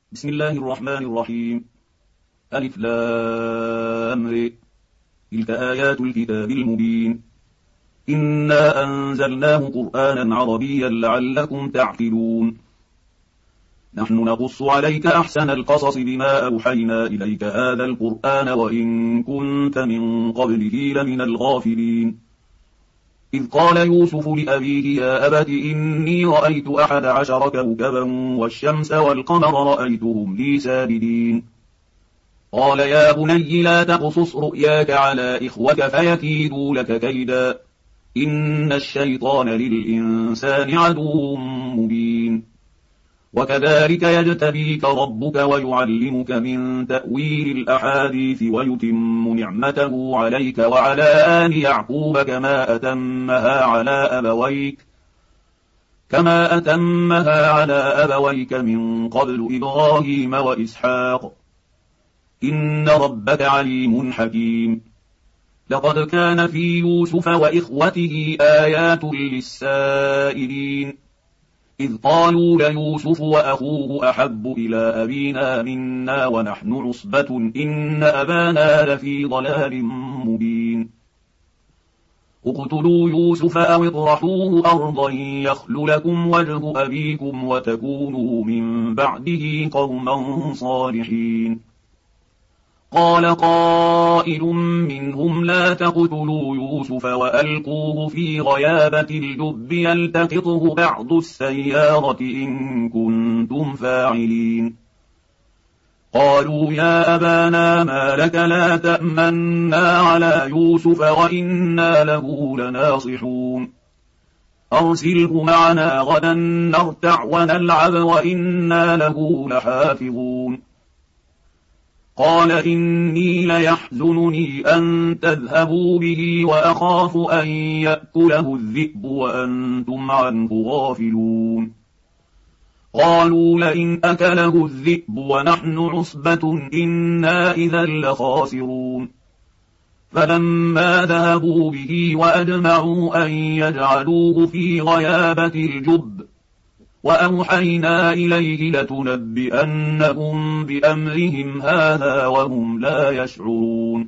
بسم الله الرحمن الرحيم. ألف لام ر. تلك آيات الكتاب المبين. إنا أنزلناه قرآنا عربيا لعلكم تعقلون. نحن نقص عليك أحسن القصص بما أوحينا إليك هذا القرآن وإن كنت من قبله لمن الغافلين. إذ قال يوسف لأبيه يا أبت إني رأيت 11 كوكبا والشمس والقمر رأيتهم لي ساجدين. قال يا بني لا تقصص رؤياك على إخوتك فيكيدوا لك كيدا إن الشيطان للإنسان عدو مبين. وكذلك يجتبيك ربك ويعلمك من تأويل الأحاديث ويتم نعمته عليك وعلى آل يعقوب كما أتمها على أبويك من قبل إبراهيم وإسحاق إن ربك عليم حكيم. لقد كان في يوسف وإخوته آيات للسائلين إذ قالوا ليوسف وأخوه أحب إلى أبينا منا ونحن عصبة إن أبانا لفي ضلال مبين. اقتلوا يوسف أو اطرحوه أرضا يخل لكم وجه أبيكم وتكونوا من بعده قوما صالحين. قال قائل منهم لا تقتلوا يوسف وألقوه في غيابة الجب يلتقطه بعض السيارة إن كنتم فاعلين. قالوا يا أبانا ما لك لا تأمنا على يوسف وإنا له لناصحون. أرسله معنا غدا نرتع ونلعب وإنا له لحافظون. قال إني ليحزنني أن تذهبوا به وأخاف أن يأكله الذئب وأنتم عنه غافلون. قالوا لئن أكله الذئب ونحن عصبة إنا إذا لخاسرون. فلما ذهبوا به وأجمعوا أن يجعلوه في غيابة الجب وأوحينا إليه لتنبئنهم بأمرهم هذا وهم لا يشعرون.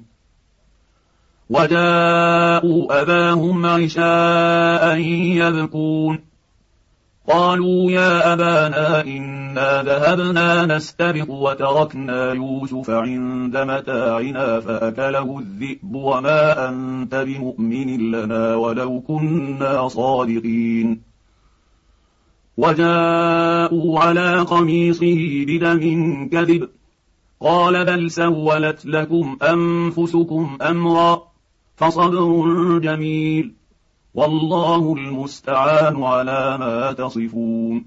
وجاءوا أباهم عشاء يبكون. قالوا يا أبانا إنا ذهبنا نستبق وتركنا يوسف عند متاعنا فأكله الذئب وما أنت بمؤمن لنا ولو كنا صادقين. وجاءوا على قميصه بدم كذب قال بل سولت لكم أنفسكم أمرا فصبر جميل والله المستعان على ما تصفون.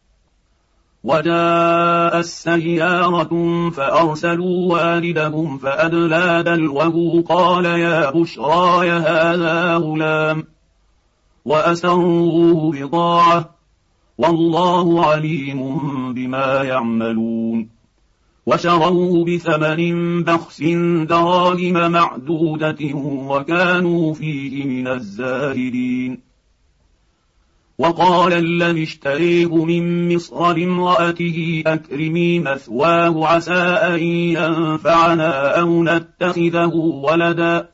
وجاء السيارة فأرسلوا والدهم فأدلى دلوه قال يا بشرى هذا غلام وأسروه بضاعة والله عليم بما يعملون. وشروه بثمن بخس دراهم معدودة وكانوا فيه من الزاهدين. وقال الذي اشتريه من مصر لامرأته أكرمي مثواه عسى أن ينفعنا أو نتخذه ولدا.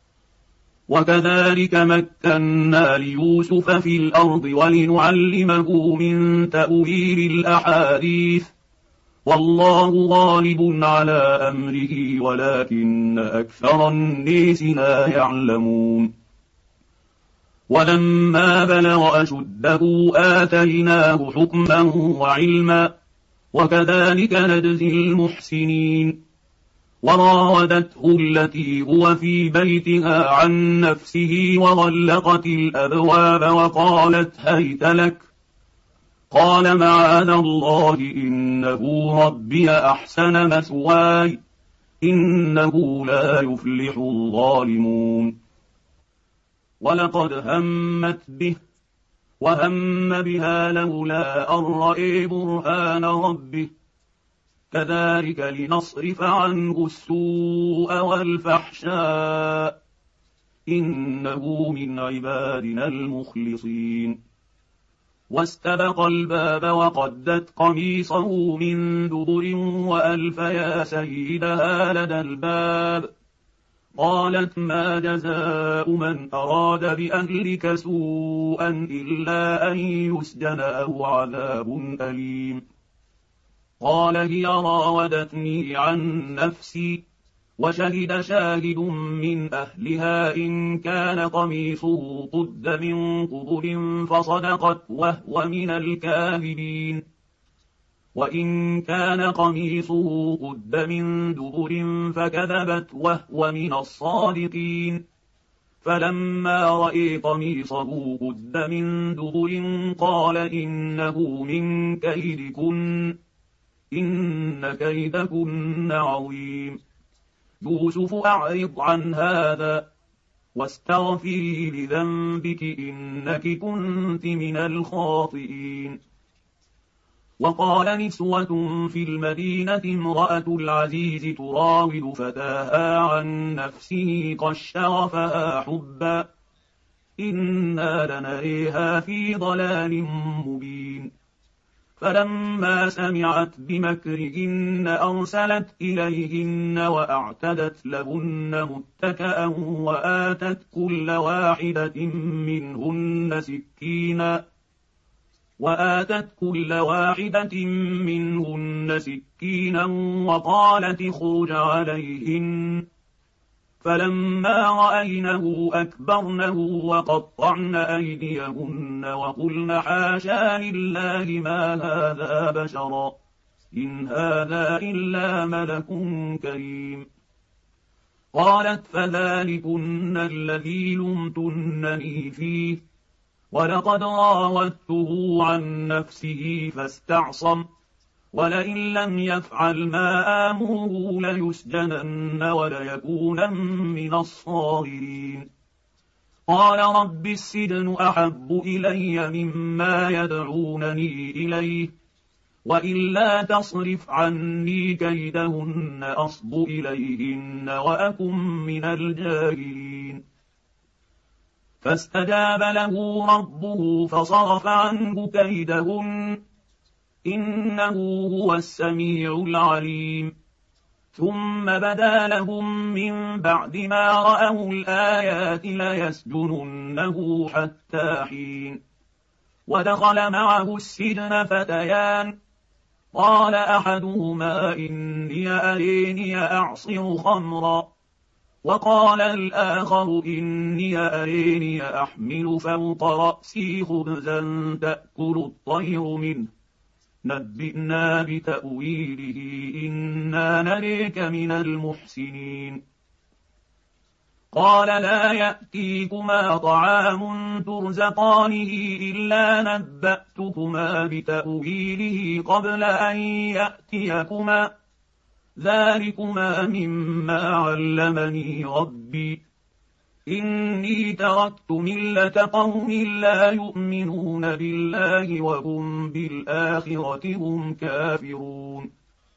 وكذلك مكنا ليوسف في الأرض ولنعلمه من تأويل الأحاديث والله غالب على أمره ولكن أكثر الناس لا يعلمون. ولما بلغ أشده آتيناه حكما وعلما وكذلك نجزي المحسنين. وراودته التي هو في بيتها عن نفسه وغلقت الأبواب وقالت هيت لك. قال معاذ الله إنه ربي أحسن مثواي إنه لا يفلح الظالمون. ولقد همت به وهم بها لولا أن رأى برهان ربه كذلك لنصرف عنه السوء والفحشاء إنه من عبادنا المخلصين. واستبق الباب وقدت قميصه من دبر وألف يا سيدها لدى الباب. قالت ما جزاء من أراد بأهلك سوءا إلا أن يسجن أو عذاب أليم. قال هي راودتني عن نفسي وشهد شاهد من أهلها إن كان قميصه قد من قبل فصدقت وهو من الكاذبين وإن كان قميصه قد من دبر فكذبت وهو من الصادقين. فلما رأى قميصه قد من دبر قال إنه من كيدكن إن كيدكن عظيم. يوسف أعرض عن هذا واستغفري لذنبك إنك كنت من الخاطئين. وقال نسوة في المدينة امرأة العزيز تراود فتاها عن نفسه قد شغفها حبا إنا لنريها في ضلال مبين. فلما سمعت بمكرهن أرسلت إليهن وأعتدت لهن متكأ وآتت كل واحدة منهن سكينا وقالت اخرج عليهن. فلما رأينه أكبرنه وقطعن أيديهن وقلن حاشا لله ما هذا بشرا إن هذا إلا ملك كريم. قالت فذلكن الذي لمتنني فيه ولقد راودته عن نفسه فاستعصم ولئن لم يفعل ما آمره ليسجنن وليكونن من الصاغرين. قال رب السجن أحب إلي مما يدعونني إليه وإلا تصرف عني كيدهن أصب إليهن وأكن من الجاهلين. فاستجاب له ربه فصرف عنه كيدهن إنه هو السميع العليم. ثم بدا لهم من بعد ما رأوا الآيات ليسجننه حتى حين. ودخل معه السجن فتيان قال أحدهما إني أريني أعصر خمرا وقال الآخر إني أريني أحمل فوق رأسي خبزا تأكل الطير منه نبئنا بتأويله إنا نريك من المحسنين. قال لا يأتيكما طعام ترزقانه إلا نبأتكما بتأويله قبل أن يأتيكما ذلكما مما علمني ربي إني تركت ملة قوم لا يؤمنون بالله وهم بالآخرة هم كافرون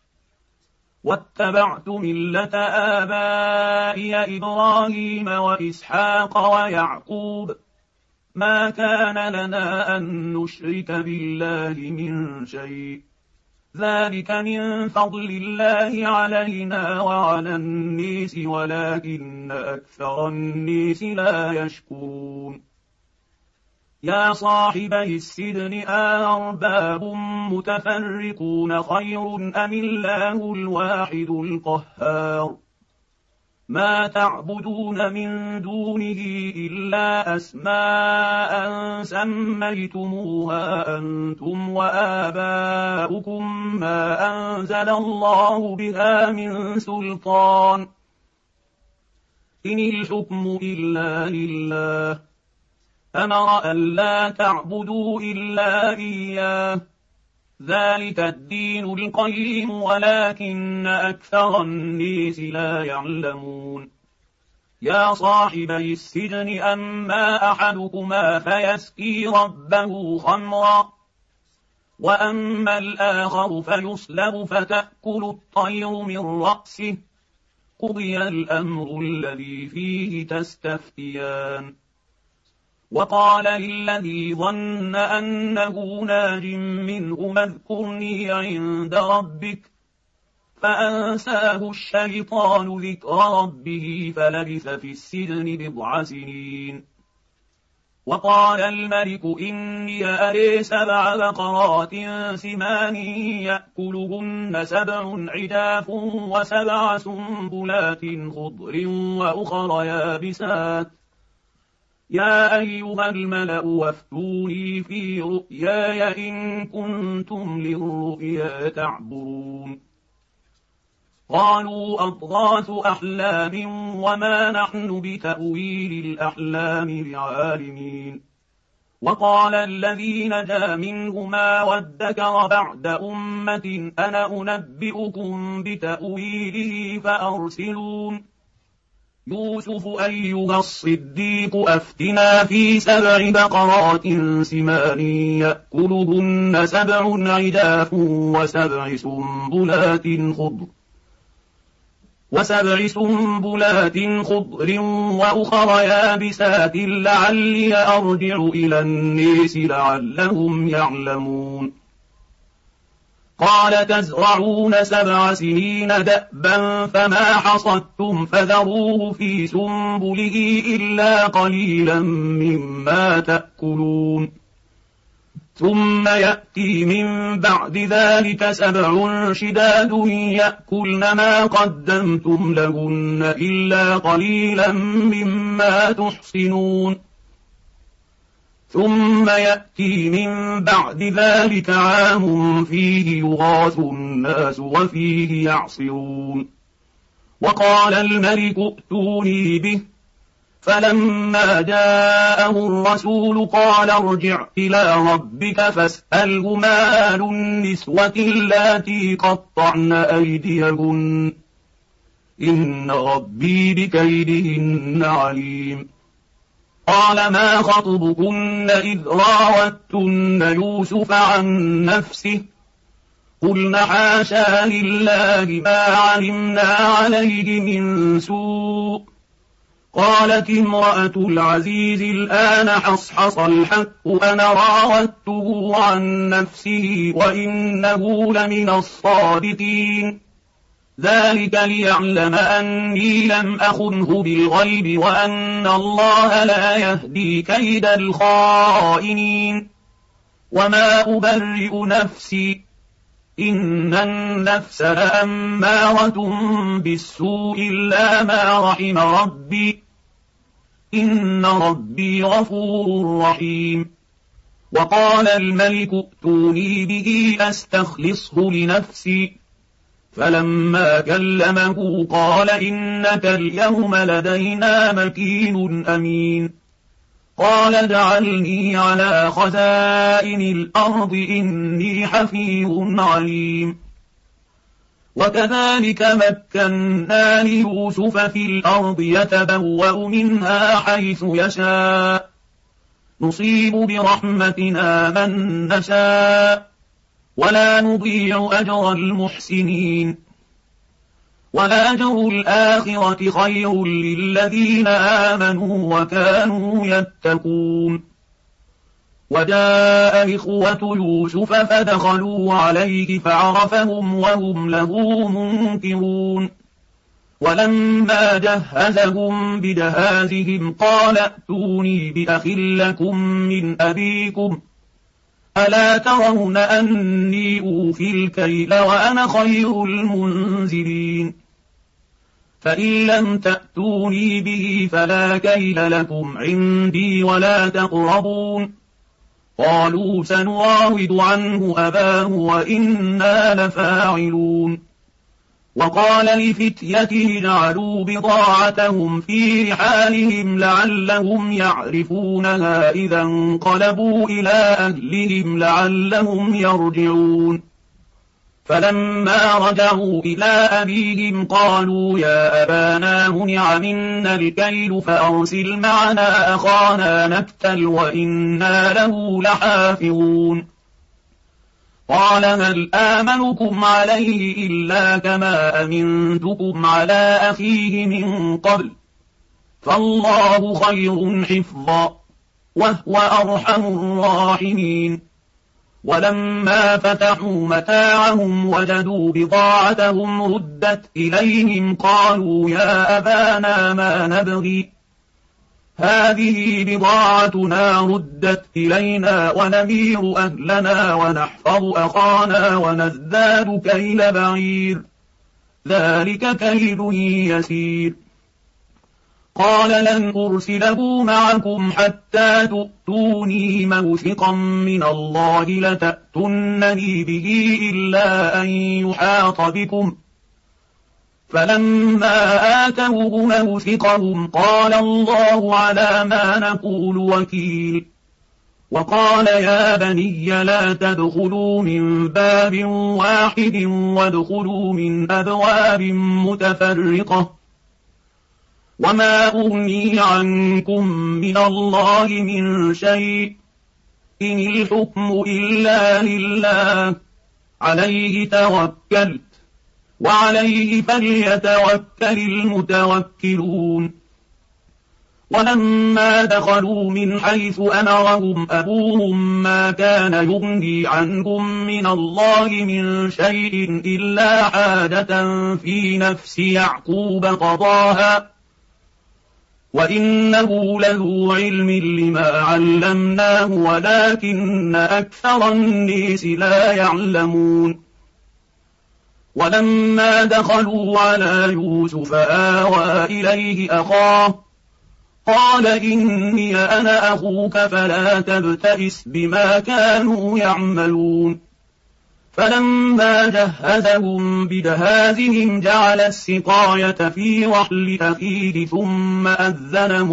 واتبعت ملة آبائي إبراهيم وإسحاق ويعقوب ما كان لنا أن نشرك بالله من شيء ذلك من فضل الله علينا وعلى الناس ولكن أكثر الناس لا يشكرون. يا صاحبي السجن أأرباب متفرقون خير أم الله الواحد القهار ما تعبدون من دونه إلا أسماء سميتموها أنتم وآباؤكم ما أنزل الله بها من سلطان إن الحكم إلا لله أمر ألا تعبدوا إلا إياه ذلك الدين القيم ولكن أكثر الناس لا يعلمون. يا صاحبي السجن أما أحدكما فيسقي ربه خمرا وأما الآخر فيصلب فتأكل الطير من رأسه قضي الأمر الذي فيه تستفتيان وقال للذي ظن أنه ناج منه اذكرني عند ربك فأنساه الشيطان ذكر ربه فلبث في السجن 9 سنين. وقال الملك إني أري 7 بقرات سمان يأكلهن 7 عجاف و7 سنبلات خضر وأخر يابسات يا أيها الملأ وافتوني في رؤياي إن كنتم للرؤيا تعبرون. قالوا أضغاث أحلام وما نحن بتأويل الأحلام بعالمين. وقال الذي نجا منهما وادكر بعد أمة أنا أنبئكم بتأويله فأرسلون. يوسف أيها الصديق أفتنا في 7 بقرات سمان يأكلهن 7 عجاف و7 سنبلات خضر وأخر يابسات لعلي أرجع إلى الناس لعلهم يعلمون. قال تزرعون 7 سنين دأبا فما حصدتم فذروه في سنبله إلا قليلا مما تأكلون. ثم يأتي من بعد ذلك 7 شداد يأكلن ما قدمتم لهن إلا قليلا مما تحصنون. ثم يأتي من بعد ذلك عام فيه يغاث الناس وفيه يعصرون. وقال الملك ائتوني به فلما جاءه الرسول قال ارجع إلى ربك فاسأله ما بال النسوة اللاتي قطعن أيديهن إن ربي بكيدهن عليم. قال ما خطبكن إذ راوتن يوسف عن نفسه قلن حاشا لله ما علمنا عليه من سوء. قالت امرأة العزيز الآن حصحص الحق أنا راودته عن نفسه وإنه لمن الصادقين. ذلك ليعلم أني لم أخنه بالغيب وأن الله لا يهدي كيد الخائنين. وما أبرئ نفسي إن النفس لأمارة بالسوء إلا ما رحم ربي إن ربي غفور رحيم. وقال الملك ائتوني به أستخلصه لنفسي فلما كلمه قال إنك اليوم لدينا مكين أمين. قال اجعلني على خزائن الأرض إني حفيظ عليم. وكذلك مكنا ليوسف في الأرض يتبوأ منها حيث يشاء نصيب برحمتنا من نشاء ولا نضيع أجر المحسنين. ولأجر الآخرة خير للذين آمنوا وكانوا يتقون. وجاء إخوة يوسف فدخلوا عليه فعرفهم وهم له منكرون. ولما جهزهم بجهازهم قال ائتوني بأخ لكم من أبيكم ألا ترون أني أوفي الكيل وأنا خير المنزلين. فإن لم تأتوني به فلا كيل لكم عندي ولا تقربون. قالوا سنراود عنه أباه وإنا لفاعلون. وقال لفتيته اجعلوا بضاعتهم في رحالهم لعلهم يعرفونها إذا انقلبوا إلى أهلهم لعلهم يرجعون. فلما رجعوا إلى أبيهم قالوا يا أبانا منع منا الكيل فأرسل معنا أخانا نكتل وإنا له لحافظون. قال هل آمنكم عليه إلا كما أمنتكم على أخيه من قبل فالله خير حفظا وهو أرحم الراحمين. ولما فتحوا متاعهم وجدوا بضاعتهم ردت إليهم قالوا يا أبانا ما نبغي، هذه بضاعتنا ردت إلينا ونمير أهلنا ونحفظ أخانا ونزداد كيل بعير، ذلك كيل يسير. قال لن أرسله معكم حتى تؤتوني موثقا من الله لتأتونني به إلا أن يحاط بكم. فلما آتوه موثقهم قال الله على ما نقول وكيل. وقال يا بني لا تدخلوا من باب واحد وادخلوا من أبواب متفرقة، وما أغني عنكم من الله من شيء، إن الحكم إلا لله، عليه توكلت وعليه فليتوكل المتوكلون. ولما دخلوا من حيث أمرهم أبوهم ما كان يغني عنهم من الله من شيء إلا حاجة في نفس يعقوب قضاها، وإنه لذو علم لما علمناه ولكن أكثر الناس لا يعلمون. ولما دخلوا على يوسف آوى إليه أخاه قال إني أنا أخوك فلا تبتئس بما كانوا يعملون. فلما جهزهم بجهازهم جعل السقاية في رحل أخيه ثم أذن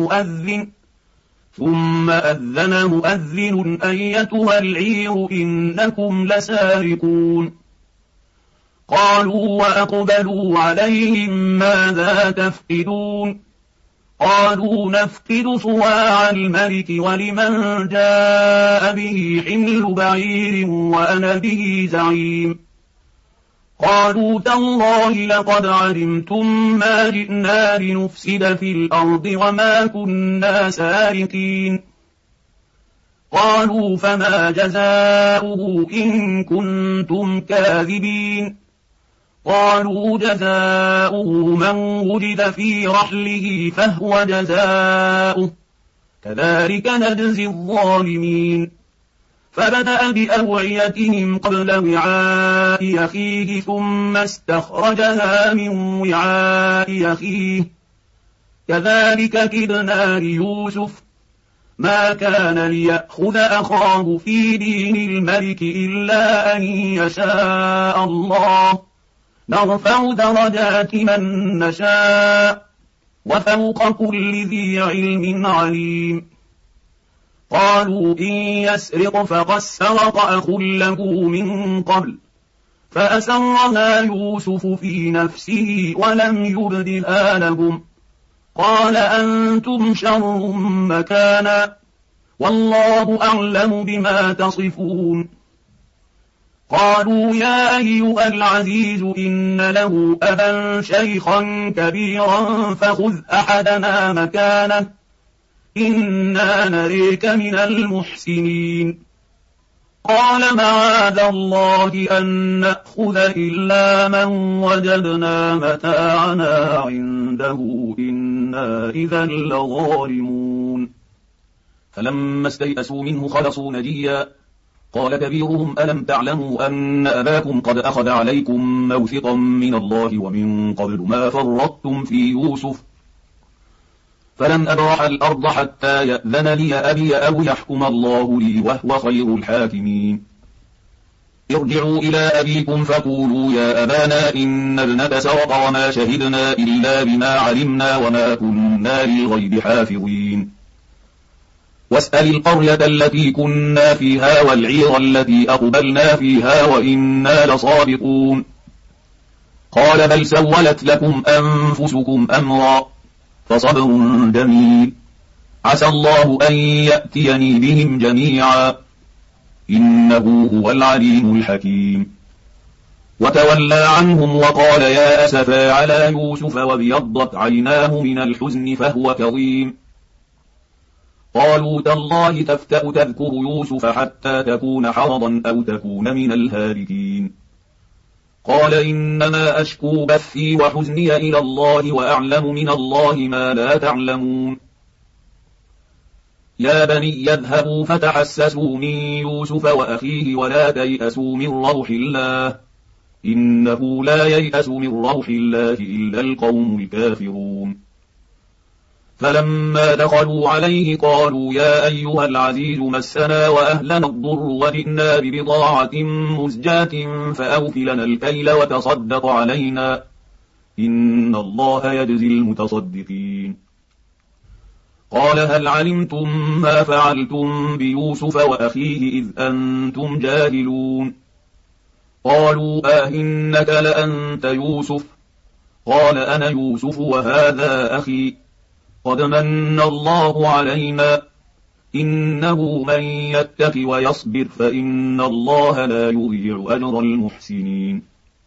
مؤذن أيتها العير إنكم لسارقون. قالوا وأقبلوا عليهم ماذا تفقدون؟ قالوا نفقد صواع الملك ولمن جاء به حمل بعير وأنا به زعيم. قالوا تالله لقد علمتم ما جئنا لنفسد في الأرض وما كنا سارقين. قالوا فما جزاؤه إن كنتم كاذبين؟ قالوا جزاؤه من وجد في رحله فهو جزاؤه، كذلك نجزي الظالمين. فبدأ بأوعيتهم قبل وعاء أخيه ثم استخرجها من وعاء أخيه، كذلك كدنا ليوسف ما كان ليأخذ أخاه في دين الملك إلا أن يشاء الله، نرفع درجات من نشاء وفوق كل ذي علم عليم. قالوا إن يسرق فقد سرق أخ له من قبل فأسرها يوسف في نفسه ولم يبدها لهم، قال أنتم شر مكانا والله أعلم بما تصفون. قالوا يا أيها العزيز إن له أبا شيخا كبيرا فخذ أحدنا مكانه إنا نريك من المحسنين. قال معاذ الله أن نأخذ إلا من وجدنا متاعنا عنده إنا إذا لظالمون. فلما استيئسوا منه خلصوا نجيا قال كبيرهم ألم تعلموا أن أباكم قد أخذ عليكم موثقا من الله ومن قبل ما فرطتم في يوسف، فلن أبرح الأرض حتى يأذن لي أبي أو يحكم الله لي وهو خير الحاكمين. ارجعوا إلى أبيكم فقولوا يا أبانا إن ابنك سرق وما شهدنا إلا بما علمنا وما كنا للغيب حافظين. واسأل القرية التي كنا فيها والعير التي أقبلنا فيها وإنا لصادقون. قال بل سولت لكم أنفسكم أمرا فصبر جميل عسى الله أن يأتيني بهم جميعا إنه هو العليم الحكيم. وتولى عنهم وقال يا أسفا على يوسف وابيضت عيناه من الحزن فهو كظيم. قالوا تالله تفتأ تذكر يوسف حتى تكون حرضا أو تكون من الهالكين. قال إنما أشكو بثي وحزني إلى الله وأعلم من الله ما لا تعلمون. يا بني يذهبوا فتحسسوا من يوسف وأخيه ولا تيأسوا من روح الله إنه لا ييأس من روح الله إلا القوم الكافرون. فلما دخلوا عليه قالوا يا أيها العزيز مسنا وأهلنا الضر وجئنا ببضاعة مزجاة فأوف لنا الكيل وتصدق علينا إن الله يجزي المتصدقين. قال هل علمتم ما فعلتم بيوسف وأخيه إذ أنتم جاهلون؟ قالوا إنك لأنت يوسف؟ قال أنا يوسف وهذا أخي قد من الله علينا إنه من يتق ويصبر فإن الله لا يضيع أجر المحسنين.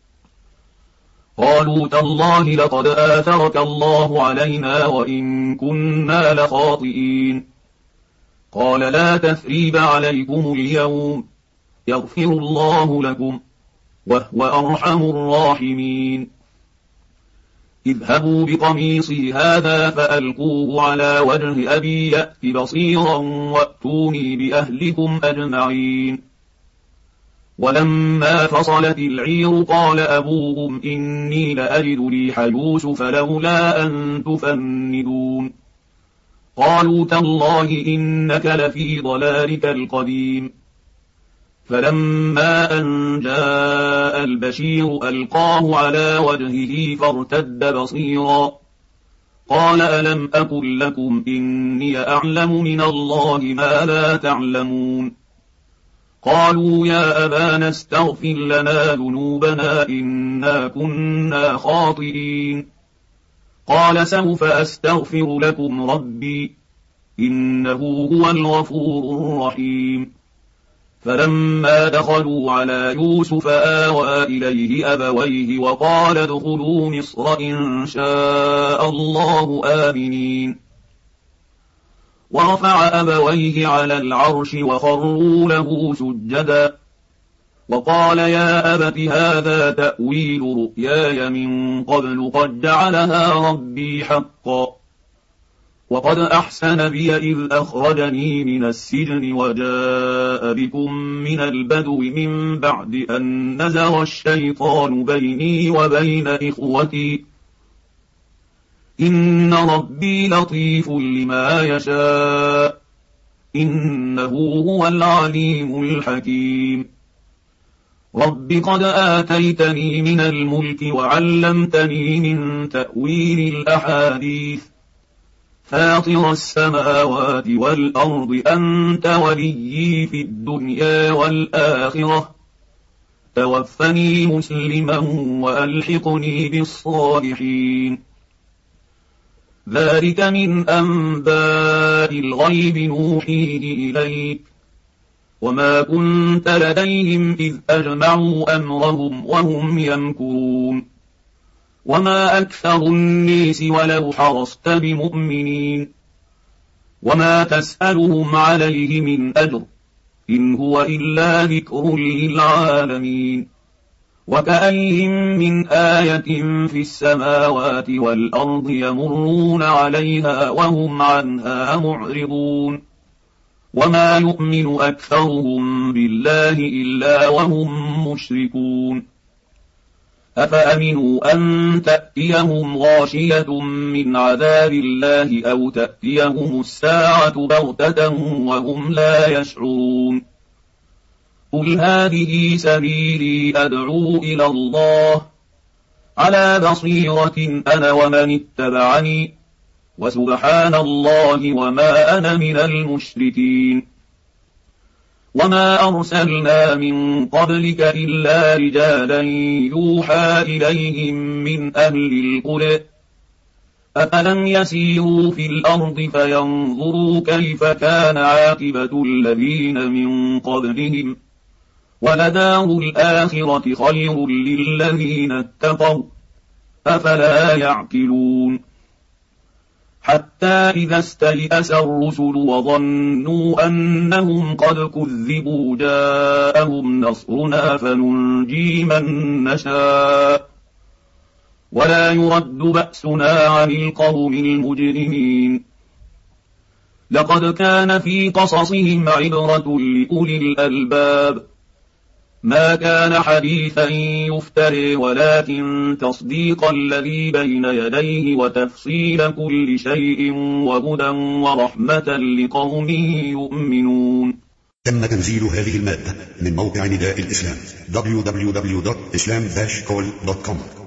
قالوا تالله لقد آثرك الله علينا وإن كنا لخاطئين. قال لا تثريب عليكم اليوم يغفر الله لكم وهو أرحم الراحمين. اذهبوا بقميصي هذا فألقوه على وجه أبي يأت بصيرا وأتوني بأهلكم أجمعين. ولما فصلت العير قال أبوهم إني لأجد ريح يوسف لولا أن تفندون. قالوا تالله إنك لفي ضلالك القديم. فلما أن جاء البشير ألقاه على وجهه فارتد بصيرا قال ألم أقل لكم إني أعلم من الله ما لا تعلمون. قالوا يا أبانا استغفر لنا ذنوبنا إنا كنا خاطئين. قال سوف أستغفر لكم ربي إنه هو الغفور الرحيم. فلما دخلوا على يوسف آوى إليه أبويه وقال ادخلوا مصر إن شاء الله آمنين. ورفع أبويه على العرش وخروا له سجدا وقال يا أبت هذا تأويل رؤياي من قبل قد جعلها ربي حقا وقد أحسن بي إذ أخرجني من السجن وجاء بكم من البدو من بعد أن نزغ الشيطان بيني وبين إخوتي إن ربي لطيف لما يشاء إنه هو العليم الحكيم. رب قد آتيتني من الملك وعلمتني من تأويل الأحاديث فاطر السماوات والأرض أنت وليي في الدنيا والآخرة توفني مسلما وألحقني بالصالحين. ذلك من أنباء الغيب نوحيه إليك وما كنت لديهم إذ أجمعوا أمرهم وهم يمكرون. وما أكثر الناس ولو حرصت بمؤمنين وما تسألهم عليه من أجر إن هو إلا ذكر للعالمين. وكأيهم من آية في السماوات والأرض يمرون عليها وهم عنها معرضون. وما يؤمن أكثرهم بالله إلا وهم مشركون. أفأمنوا أن تأتيهم غاشية من عذاب الله أو تأتيهم الساعة بغتة وهم لا يشعرون. قل هذه سبيلي أدعو إلى الله على بصيرة أنا ومن اتبعني وسبحان الله وما أنا من المشركين. وما أرسلنا من قبلك إلا رجالا يوحى إليهم من أهل القرى أفلم يسيروا في الأرض فينظروا كيف كان عاقبة الذين من قبلهم ولدار الآخرة خير للذين اتقوا أفلا يعقلون. حتى إذا استيأس الرسل وظنوا أنهم قد كذبوا جاءهم نصرنا فننجي من نشاء ولا يرد بأسنا عن القوم المجرمين. لقد كان في قصصهم عبرة لأولي الألباب، ما كان حديثا يفتري ولكن تصديق الذي بين يديه وتفصيل كل شيء وهدى ورحمة لقوم يؤمنون. تم تنزيل هذه المادة من موقع نداء الإسلام www.islam-call.com.